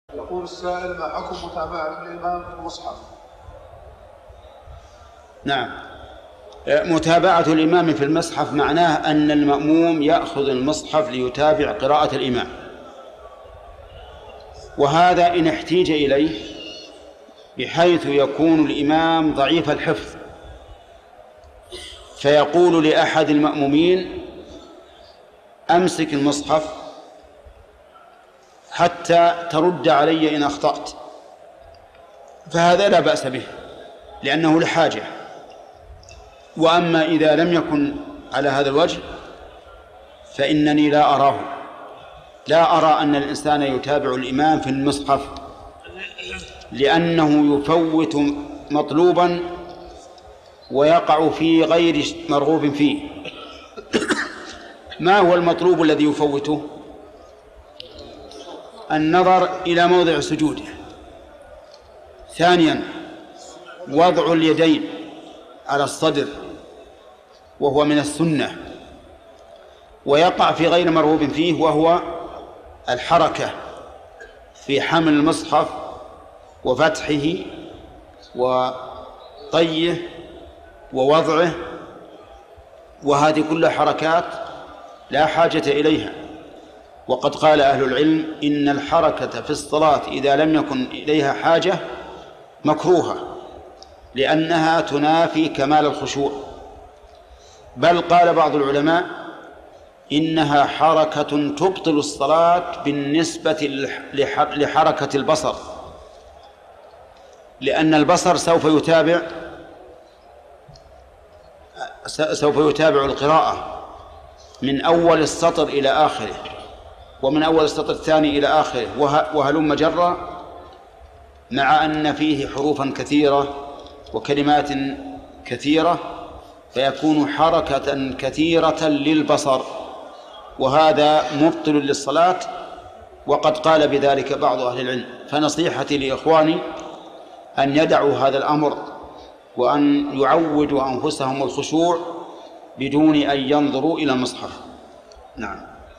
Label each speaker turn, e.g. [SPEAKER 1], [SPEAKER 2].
[SPEAKER 1] يقول السائل: ما حكم متابعة الإمام في المصحف؟
[SPEAKER 2] نعم، متابعة الإمام في المصحف معناه أن المأموم يأخذ المصحف ليتابع قراءة الإمام، وهذا إن احتيج إليه بحيث يكون الإمام ضعيف الحفظ، فيقول لأحد المأمومين: أمسك المصحف حتى ترد علي إن أخطأت، فهذا لا بأس به لأنه لحاجة. وأما إذا لم يكن على هذا الوجه فإنني لا أرى أن الإنسان يتابع الإمام في المصحف، لأنه يفوت مطلوبا ويقع في غير مرغوب فيه. ما هو المطلوب الذي يفوته؟ النظر إلى موضع سجوده. ثانيا، وضع اليدين على الصدر وهو من السنة، ويقع في غير مرغوب فيه وهو الحركة في حمل المصحف وفتحه وطيه ووضعه، وهذه كلها حركات لا حاجة إليها. وقد قال أهل العلم إن الحركة في الصلاة إذا لم يكن إليها حاجة مكروهة، لأنها تنافي كمال الخشوع. بل قال بعض العلماء إنها حركة تبطل الصلاة بالنسبة لحركة البصر، لأن البصر سوف يتابع القراءة من أول السطر إلى آخره، ومن أول السطر الثاني إلى آخره، وهلم جرا، مع أن فيه حروفا كثيرة وكلمات كثيرة، فيكون حركة كثيرة للبصر، وهذا مبطل للصلاة. وقد قال بذلك بعض أهل العلم. فنصيحتي لإخواني أن يدعوا هذا الأمر، وأن يعودوا أنفسهم الخشوع بدون أن ينظروا إلى المصحف. نعم.